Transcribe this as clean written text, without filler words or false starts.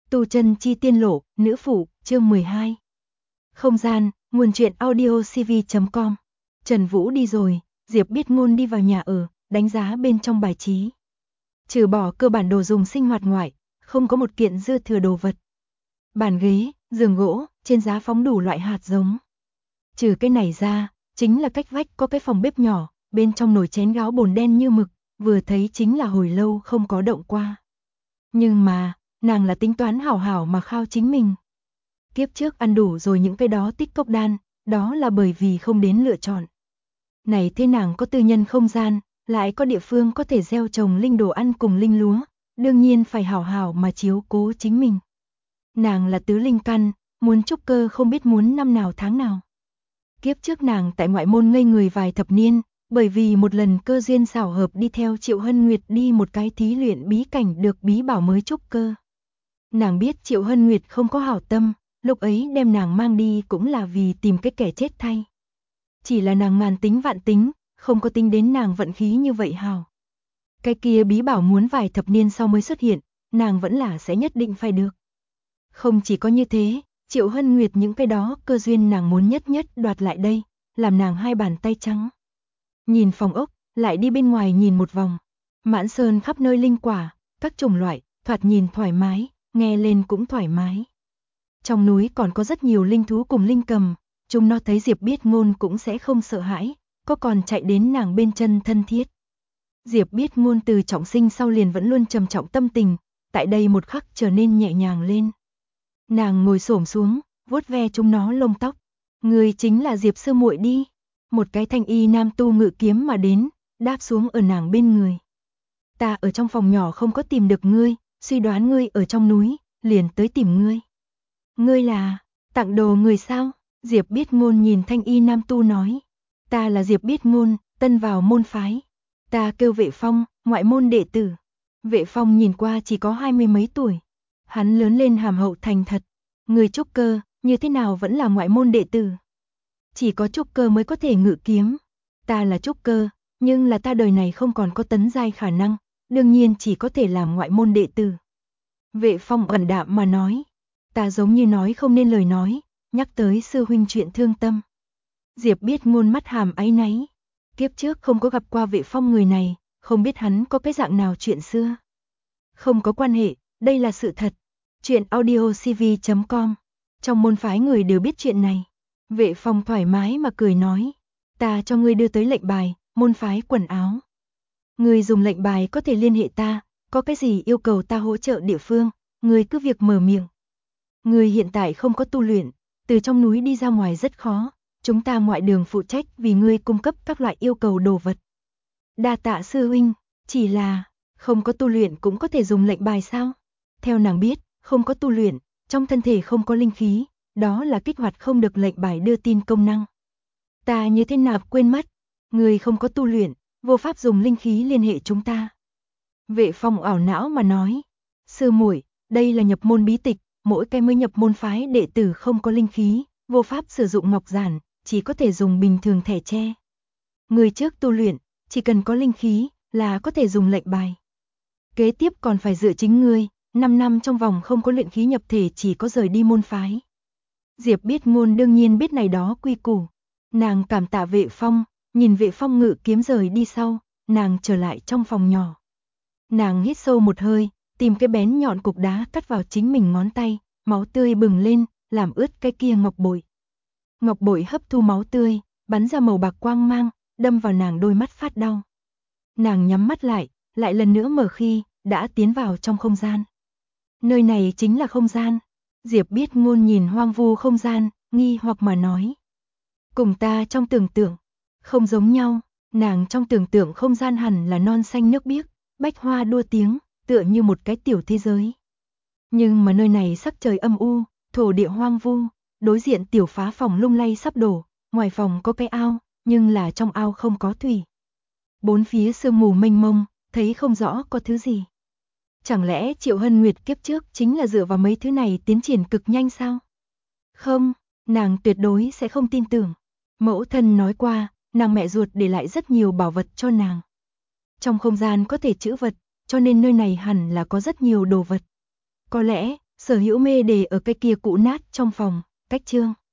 Tu chân chi tiên lộ, nữ phụ, chương 12. Không gian, nguồn truyện audio cv.com. Trần Vũ đi rồi, Diệp Biết Ngôn đi vào nhà ở, đánh giá bên trong bài trí. Trừ bỏ cơ bản đồ dùng sinh hoạt ngoại, không có một kiện dư thừa đồ vật. Bàn ghế, giường gỗ, trên giá phóng đủ loại hạt giống. Trừ cái này ra, chính là cách vách có cái phòng bếp nhỏ, bên trong nồi chén gáo bồn đen như mực, vừa thấy chính là hồi lâu không có động qua. Nhưng mà, nàng là tính toán hảo hảo mà khao chính mình. Kiếp trước ăn đủ rồi những cái đó tích cốc đan, đó là bởi vì không đến lựa chọn. Này thế nàng có tư nhân không gian, lại có địa phương có thể gieo trồng linh đồ ăn cùng linh lúa, đương nhiên phải hảo hảo mà chiếu cố chính mình. Nàng là tứ linh căn, muốn trúc cơ không biết muốn năm nào tháng nào. Kiếp trước nàng tại ngoại môn ngây người vài thập niên, bởi vì một lần cơ duyên xảo hợp đi theo Triệu Hân Nguyệt đi một cái thí luyện bí cảnh được bí bảo mới trúc cơ. Nàng biết Triệu Hân Nguyệt không có hảo tâm, lúc ấy đem nàng mang đi cũng là vì tìm cái kẻ chết thay. Chỉ là nàng ngàn tính vạn tính, không có tính đến nàng vận khí như vậy hảo. Cái kia bí bảo muốn vài thập niên sau mới xuất hiện, nàng vẫn là sẽ nhất định phải được. Không chỉ có như thế, Triệu Hân Nguyệt những cái đó cơ duyên nàng muốn nhất đoạt lại đây, làm nàng hai bàn tay trắng. Nhìn phòng ốc, lại đi bên ngoài nhìn một vòng. Mãn sơn khắp nơi linh quả, các chủng loại, thoạt nhìn thoải mái, nghe lên cũng thoải mái. Trong núi còn có rất nhiều linh thú cùng linh cầm, chúng nó thấy Diệp Biết Ngôn cũng sẽ không sợ hãi, có còn chạy đến nàng bên chân thân thiết. Diệp Biết Ngôn từ trọng sinh sau liền vẫn luôn trầm trọng tâm tình, tại đây một khắc trở nên nhẹ nhàng lên. Nàng ngồi xổm xuống, vuốt ve chúng nó lông tóc. Người chính là Diệp sư muội đi. Một cái thanh y nam tu ngự kiếm mà đến, đáp xuống ở nàng bên người. Ta ở trong phòng nhỏ không có tìm được ngươi, suy đoán ngươi ở trong núi, liền tới tìm ngươi. Ngươi là, tặng đồ người sao? Diệp Biết Ngôn nhìn thanh y nam tu nói. Ta là Diệp Biết Ngôn, tân vào môn phái. Ta kêu Vệ Phong, ngoại môn đệ tử. Vệ Phong nhìn qua chỉ có 20 mấy tuổi. Hắn lớn lên hàm hậu thành thật. Người trúc cơ, như thế nào vẫn là ngoại môn đệ tử? Chỉ có trúc cơ mới có thể ngự kiếm. Ta là trúc cơ, nhưng là ta đời này không còn có tấn giai khả năng, đương nhiên chỉ có thể làm ngoại môn đệ tử. Vệ Phong ẩn đạm mà nói. Ta giống như nói không nên lời nói, nhắc tới sư huynh chuyện thương tâm. Diệp Biết Ngôn mắt hàm áy náy. Kiếp trước không có gặp qua Vệ Phong người này, không biết hắn có cái dạng nào chuyện xưa. Không có quan hệ, đây là sự thật. Chuyện audio cv.com. Trong môn phái người đều biết chuyện này. Vệ Phong thoải mái mà cười nói. Ta cho ngươi đưa tới lệnh bài, môn phái quần áo. Ngươi dùng lệnh bài có thể liên hệ ta, có cái gì yêu cầu ta hỗ trợ địa phương, ngươi cứ việc mở miệng. Ngươi hiện tại không có tu luyện, từ trong núi đi ra ngoài rất khó, chúng ta ngoại đường phụ trách vì ngươi cung cấp các loại yêu cầu đồ vật. Đa tạ sư huynh, chỉ là, không có tu luyện cũng có thể dùng lệnh bài sao? Theo nàng biết, không có tu luyện, trong thân thể không có linh khí, đó là kích hoạt không được lệnh bài đưa tin công năng. Ta như thế nào quên mất, người không có tu luyện, vô pháp dùng linh khí liên hệ chúng ta. Vệ Phong ảo não mà nói, sư muội, đây là nhập môn bí tịch, mỗi cái mới nhập môn phái đệ tử không có linh khí, vô pháp sử dụng ngọc giản, chỉ có thể dùng bình thường thẻ tre. Người trước tu luyện, chỉ cần có linh khí là có thể dùng lệnh bài. Kế tiếp còn phải dựa chính ngươi, 5 năm trong vòng không có luyện khí nhập thể chỉ có rời đi môn phái. Diệp Biết Ngôn đương nhiên biết này đó quy củ. Nàng cảm tạ Vệ Phong, nhìn Vệ Phong ngự kiếm rời đi sau, nàng trở lại trong phòng nhỏ. Nàng hít sâu một hơi, tìm cái bén nhọn cục đá cắt vào chính mình ngón tay, máu tươi bừng lên, làm ướt cái kia ngọc bội. Ngọc bội hấp thu máu tươi, bắn ra màu bạc quang mang, đâm vào nàng đôi mắt phát đau. Nàng nhắm mắt lại lần nữa mở khi, đã tiến vào trong không gian. Nơi này chính là không gian. Diệp Biết Ngôn nhìn hoang vu không gian, nghi hoặc mà nói. Cùng ta trong tưởng tượng, không giống nhau, nàng trong tưởng tượng không gian hẳn là non xanh nước biếc, bách hoa đua tiếng, tựa như một cái tiểu thế giới. Nhưng mà nơi này sắc trời âm u, thổ địa hoang vu, đối diện tiểu phá phòng lung lay sắp đổ, ngoài phòng có cái ao, nhưng là trong ao không có thủy. Bốn phía sương mù mênh mông, thấy không rõ có thứ gì. Chẳng lẽ Triệu Hân Nguyệt kiếp trước chính là dựa vào mấy thứ này tiến triển cực nhanh sao? Không, nàng tuyệt đối sẽ không tin tưởng. Mẫu thân nói qua, nàng mẹ ruột để lại rất nhiều bảo vật cho nàng. Trong không gian có thể trữ vật, cho nên nơi này hẳn là có rất nhiều đồ vật. Có lẽ, Sở Hữu mê để ở cây kia cũ nát trong phòng, cách chương.